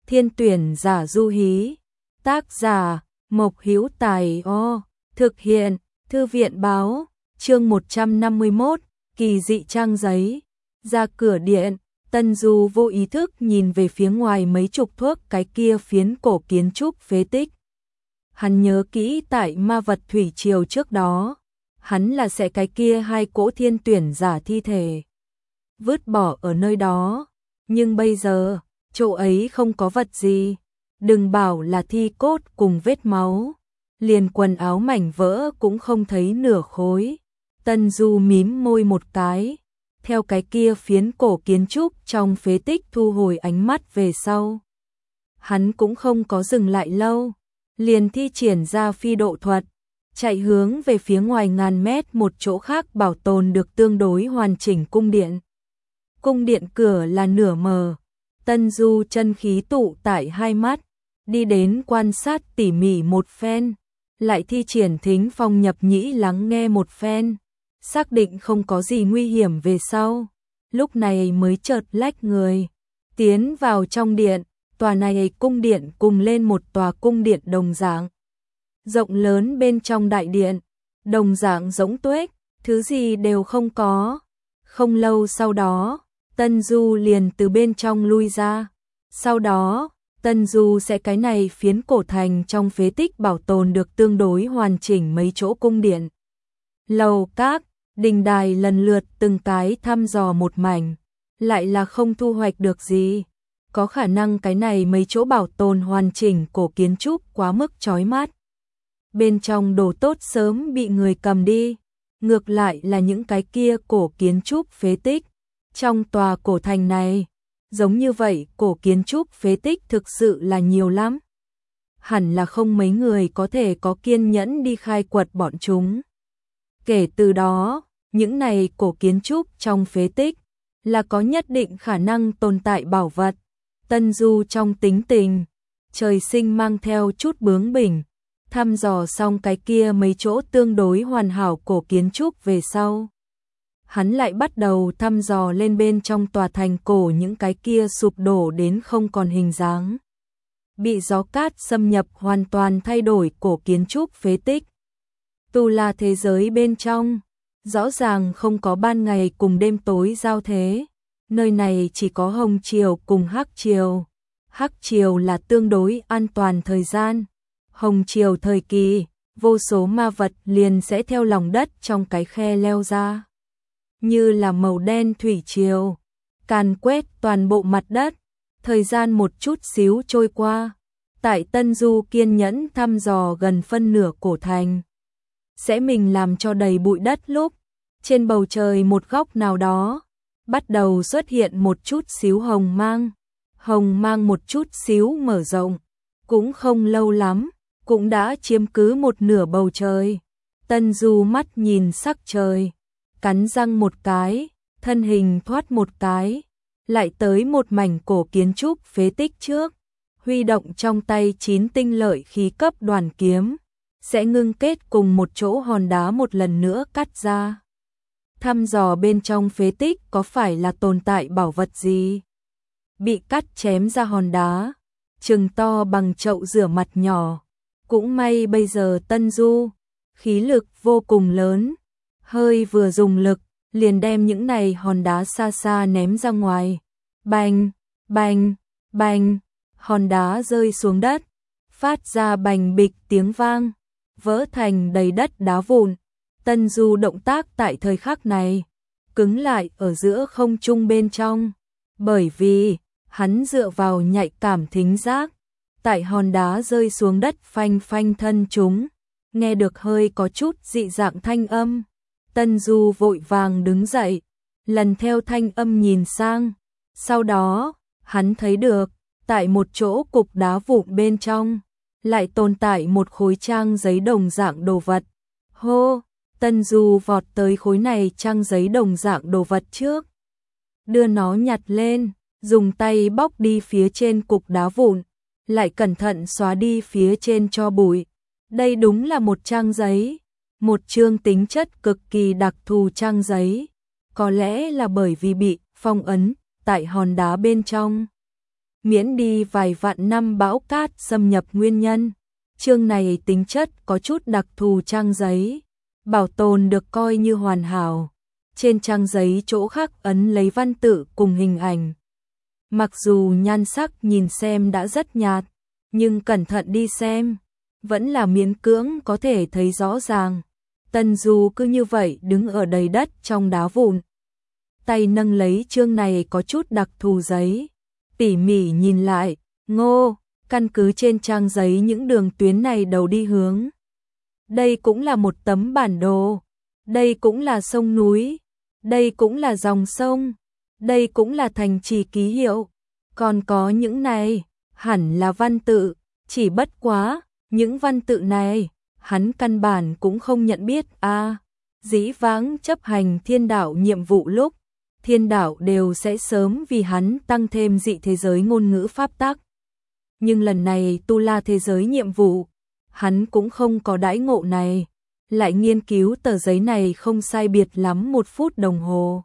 Thiên tuyển giả Du Hí. Tác giả Mộc Hữu Tài. Thực hiện Thư viện Báo. Chương 151, kỳ dị trang giấy. Ra cửa điện, Tân Du vô ý thức nhìn về phía ngoài mấy chục thước cái kia phiến cổ kiến trúc phế tích. Hắn nhớ kỹ tại ma vật thủy triều trước đó, hắn là sẽ cái kia hai cỗ thiên tuyển giả thi thể vứt bỏ ở nơi đó, nhưng bây giờ, chỗ ấy không có vật gì, đừng bảo là thi cốt cùng vết máu, liền quần áo mảnh vỡ cũng không thấy nửa khối. Tân Du mím môi một cái, theo cái kia phiến cổ kiến trúc trong phế tích thu hồi ánh mắt về sau. Hắn cũng không có dừng lại lâu, liền thi triển ra phi độ thuật, chạy hướng về phía ngoài ngàn mét một chỗ khác bảo tồn được tương đối hoàn chỉnh cung điện. Cung điện cửa là nửa mờ, Tân Du chân khí tụ tại hai mắt, đi đến quan sát tỉ mỉ một phen, lại thi triển thính phong nhập nhĩ lắng nghe một phen, xác định không có gì nguy hiểm về sau, lúc này mới chợt lách người, tiến vào trong điện. Tòa này cung điện cùng lên một tòa cung điện đồng dạng. Rộng lớn bên trong đại điện, đồng dạng rỗng tuếch, thứ gì đều không có. Không lâu sau đó, Tân Du liền từ bên trong lui ra. Sau đó, Tân Du sẽ cái này phiến cổ thành trong phế tích bảo tồn được tương đối hoàn chỉnh mấy chỗ cung điện. Lầu các, đình đài lần lượt từng cái thăm dò một mảnh, lại là không thu hoạch được gì. Có khả năng cái này mấy chỗ bảo tồn hoàn chỉnh cổ kiến trúc quá mức chói mắt. Bên trong đồ tốt sớm bị người cầm đi, ngược lại là những cái kia cổ kiến trúc phế tích. Trong tòa cổ thành này, giống như vậy cổ kiến trúc phế tích thực sự là nhiều lắm. Hẳn là không mấy người có thể có kiên nhẫn đi khai quật bọn chúng. Kể từ đó, những này cổ kiến trúc trong phế tích là có nhất định khả năng tồn tại bảo vật. Tân Du trong tính tình, trời sinh mang theo chút bướng bỉnh, thăm dò xong cái kia mấy chỗ tương đối hoàn hảo cổ kiến trúc về sau. Hắn lại bắt đầu thăm dò lên bên trong tòa thành cổ những cái kia sụp đổ đến không còn hình dáng. Bị gió cát xâm nhập hoàn toàn thay đổi cổ kiến trúc phế tích. Tu La thế giới bên trong, rõ ràng không có ban ngày cùng đêm tối giao thế. Nơi này chỉ có hồng chiều cùng hắc chiều. Hắc chiều là tương đối an toàn thời gian. Hồng chiều thời kỳ, vô số ma vật liền sẽ theo lòng đất trong cái khe leo ra. Như là màu đen thủy triều, càn quét toàn bộ mặt đất. Thời gian một chút xíu trôi qua. Tại Tân Du kiên nhẫn thăm dò gần phân nửa cổ thành. Sẽ mình làm cho đầy bụi đất lúc, trên bầu trời một góc nào đó, bắt đầu xuất hiện một chút xíu hồng mang một chút xíu mở rộng, cũng không lâu lắm, cũng đã chiếm cứ một nửa bầu trời. Tân Du mắt nhìn sắc trời, cắn răng một cái, thân hình thoát một cái, lại tới một mảnh cổ kiến trúc phế tích trước, huy động trong tay 9 tinh lợi khí cấp đoàn kiếm, sẽ ngưng kết cùng một chỗ hòn đá một lần nữa cắt ra. Thăm dò bên trong phế tích có phải là tồn tại bảo vật gì. Bị cắt chém ra hòn đá, chừng to bằng chậu rửa mặt nhỏ. Cũng may bây giờ Tân Du, khí lực vô cùng lớn, hơi vừa dùng lực, liền đem những này hòn đá xa xa ném ra ngoài. Bành, bành, bành, hòn đá rơi xuống đất, phát ra bành bịch tiếng vang, vỡ thành đầy đất đá vụn. Tân Du động tác tại thời khắc này, cứng lại ở giữa không trung bên trong, bởi vì hắn dựa vào nhạy cảm thính giác, tại hòn đá rơi xuống đất phanh phanh thân chúng, nghe được hơi có chút dị dạng thanh âm. Tân Du vội vàng đứng dậy, lần theo thanh âm nhìn sang, sau đó, hắn thấy được, tại một chỗ cục đá vụn bên trong, lại tồn tại một khối trang giấy đồng dạng đồ vật. Hô! Tân Du vọt tới khối này trang giấy đồng dạng đồ vật trước, đưa nó nhặt lên, dùng tay bóc đi phía trên cục đá vụn, lại cẩn thận xóa đi phía trên tro bụi. Đây đúng là một trang giấy, một chương tính chất cực kỳ đặc thù trang giấy, có lẽ là bởi vì bị phong ấn tại hòn đá bên trong. miễn đi vài vạn năm bão cát xâm nhập nguyên nhân. Chương này tính chất có chút đặc thù trang giấy, bảo tồn được coi như hoàn hảo. Trên trang giấy chỗ khắc ấn lấy văn tự cùng hình ảnh. Mặc dù nhan sắc nhìn xem đã rất nhạt, nhưng cẩn thận đi xem, vẫn là miễn cưỡng có thể thấy rõ ràng. Tân Du cứ như vậy đứng ở đầy đất trong đá vụn. Tay nâng lấy chương này có chút đặc thù giấy. Tỉ mỉ nhìn lại, Ngô, căn cứ trên trang giấy những đường tuyến này đầu đi hướng. Đây cũng là một tấm bản đồ. Đây cũng là sông núi. Đây cũng là dòng sông. Đây cũng là thành trì ký hiệu. Còn có những này, hẳn là văn tự. Chỉ bất quá, những văn tự này, hắn căn bản cũng không nhận biết a. Dĩ vãng chấp hành thiên đạo nhiệm vụ lúc, thiên đạo đều sẽ sớm vì hắn tăng thêm dị thế giới ngôn ngữ pháp tắc. Nhưng lần này tu la thế giới nhiệm vụ, hắn cũng không có đãi ngộ này. Lại nghiên cứu tờ giấy này không sai biệt lắm 1 phút đồng hồ.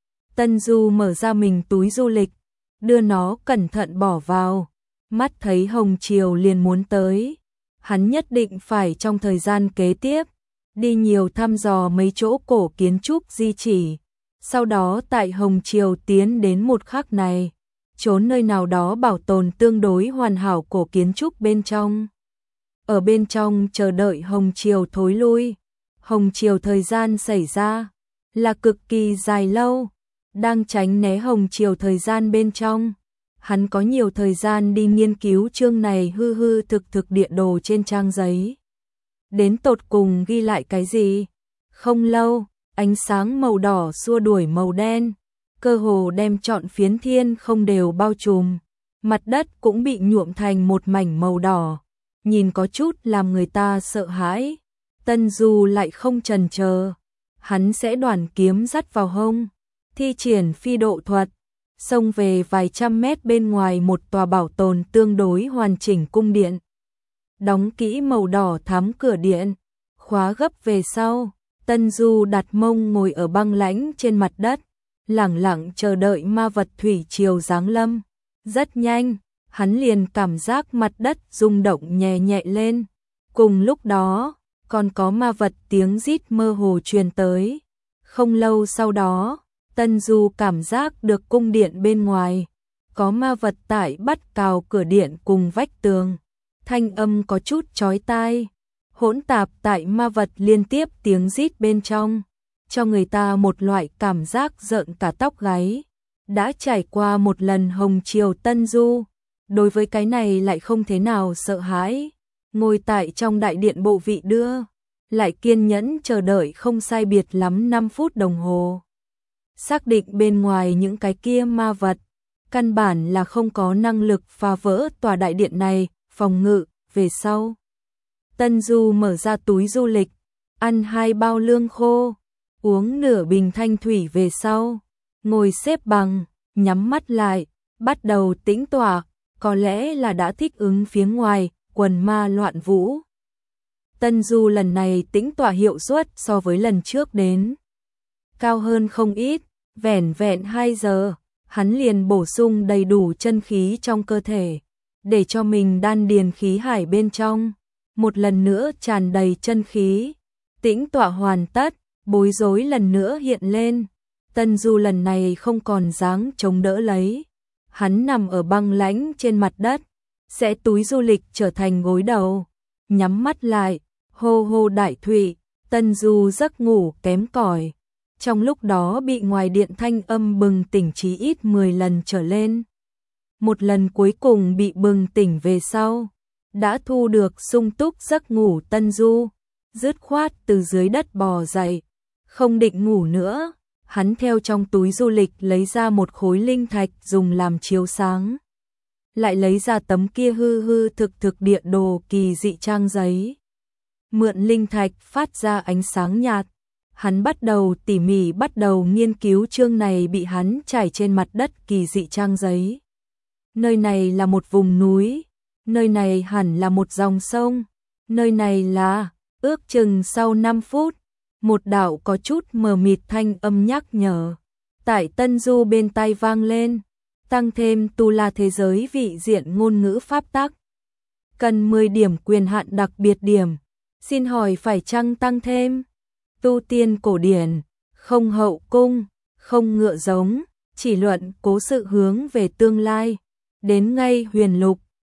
Tân Du mở ra mình túi du lịch, đưa nó cẩn thận bỏ vào. Mắt thấy Hồng Triều liền muốn tới. Hắn nhất định phải trong thời gian kế tiếp, đi nhiều thăm dò mấy chỗ cổ kiến trúc di chỉ. Sau đó tại Hồng Triều tiến đến một khắc này, trốn nơi nào đó bảo tồn tương đối hoàn hảo cổ kiến trúc bên trong. Ở bên trong chờ đợi Hồng Triều thối lui. Hồng Triều thời gian xảy ra là cực kỳ dài lâu. Đang tránh né Hồng Triều thời gian bên trong, hắn có nhiều thời gian đi nghiên cứu chương này hư hư thực thực địa đồ trên trang giấy. Đến tột cùng ghi lại cái gì? Không lâu, ánh sáng màu đỏ xua đuổi màu đen, cơ hồ đem trọn phiến thiên không đều bao trùm. Mặt đất cũng bị nhuộm thành một mảnh màu đỏ, nhìn có chút làm người ta sợ hãi. Tân Du lại không chần chờ, hắn sẽ đoản kiếm dắt vào hông, thi triển phi độ thuật, xông về vài trăm mét bên ngoài một tòa bảo tồn tương đối hoàn chỉnh cung điện. Đóng kỹ màu đỏ thắm cửa điện, khóa gấp về sau, Tân Du đặt mông ngồi ở băng lãnh trên mặt đất, lẳng lặng chờ đợi ma vật thủy triều giáng lâm. Rất nhanh, hắn liền cảm giác mặt đất rung động nhẹ nhẹ lên. Cùng lúc đó, còn có ma vật tiếng rít mơ hồ truyền tới. Không lâu sau đó, Tân Du cảm giác được cung điện bên ngoài có ma vật tại bắt cào cửa điện cùng vách tường. Thanh âm có chút chói tai, hỗn tạp tại ma vật liên tiếp tiếng rít bên trong, cho người ta một loại cảm giác rợn cả tóc gáy. Đã trải qua một lần Hồng Triều Tân Du, đối với cái này lại không thế nào sợ hãi. Ngồi tại trong đại điện bộ vị đưa, lại kiên nhẫn chờ đợi không sai biệt lắm 5 phút đồng hồ. Xác định bên ngoài những cái kia ma vật, căn bản là không có năng lực phá vỡ tòa đại điện này, phòng ngự. Về sau, Tân Du mở ra túi du lịch, ăn 2 bao lương khô, uống nửa bình thanh thủy về sau, ngồi xếp bằng, nhắm mắt lại, bắt đầu tĩnh tọa, có lẽ là đã thích ứng phía ngoài, quần ma loạn vũ. Tân Du lần này tĩnh tọa hiệu suất so với lần trước đến cao hơn không ít, vẻn vẹn 2 giờ, hắn liền bổ sung đầy đủ chân khí trong cơ thể, để cho mình đan điền khí hải bên trong một lần nữa tràn đầy chân khí. Tĩnh tọa hoàn tất, bối rối lần nữa hiện lên. Tân Du lần này không còn dáng chống đỡ lấy, hắn nằm ở băng lãnh trên mặt đất, sẽ túi du lịch trở thành gối đầu, nhắm mắt lại, hô hô đại thụy. Tân Du giấc ngủ kém cỏi, trong lúc đó bị ngoài điện thanh âm bừng tỉnh chí ít 10 lần trở lên. Một lần cuối cùng bị bừng tỉnh về sau, đã thu được sung túc giấc ngủ. Tân Du dứt khoát từ dưới đất bò dậy, không định ngủ nữa. Hắn theo trong túi du lịch lấy ra một khối linh thạch dùng làm chiếu sáng, lại lấy ra tấm kia hư hư thực thực địa đồ kỳ dị trang giấy. Mượn linh thạch phát ra ánh sáng nhạt, hắn bắt đầu tỉ mỉ bắt đầu nghiên cứu chương này bị hắn trải trên mặt đất kỳ dị trang giấy. Nơi này là một vùng núi, nơi này hẳn là một dòng sông, nơi này là, ước chừng sau 5 phút, một đạo có chút mờ mịt thanh âm nhắc nhở tại Tân Du bên tai vang lên. tăng thêm tu la thế giới vị diện ngôn ngữ pháp tắc. Cần 10 điểm quyền hạn đặc biệt điểm. Xin hỏi phải chăng tăng thêm? Tu tiên cổ điển, không hậu cung, không ngựa giống, chỉ luận cố sự hướng về tương lai. Đến ngay huyền lục,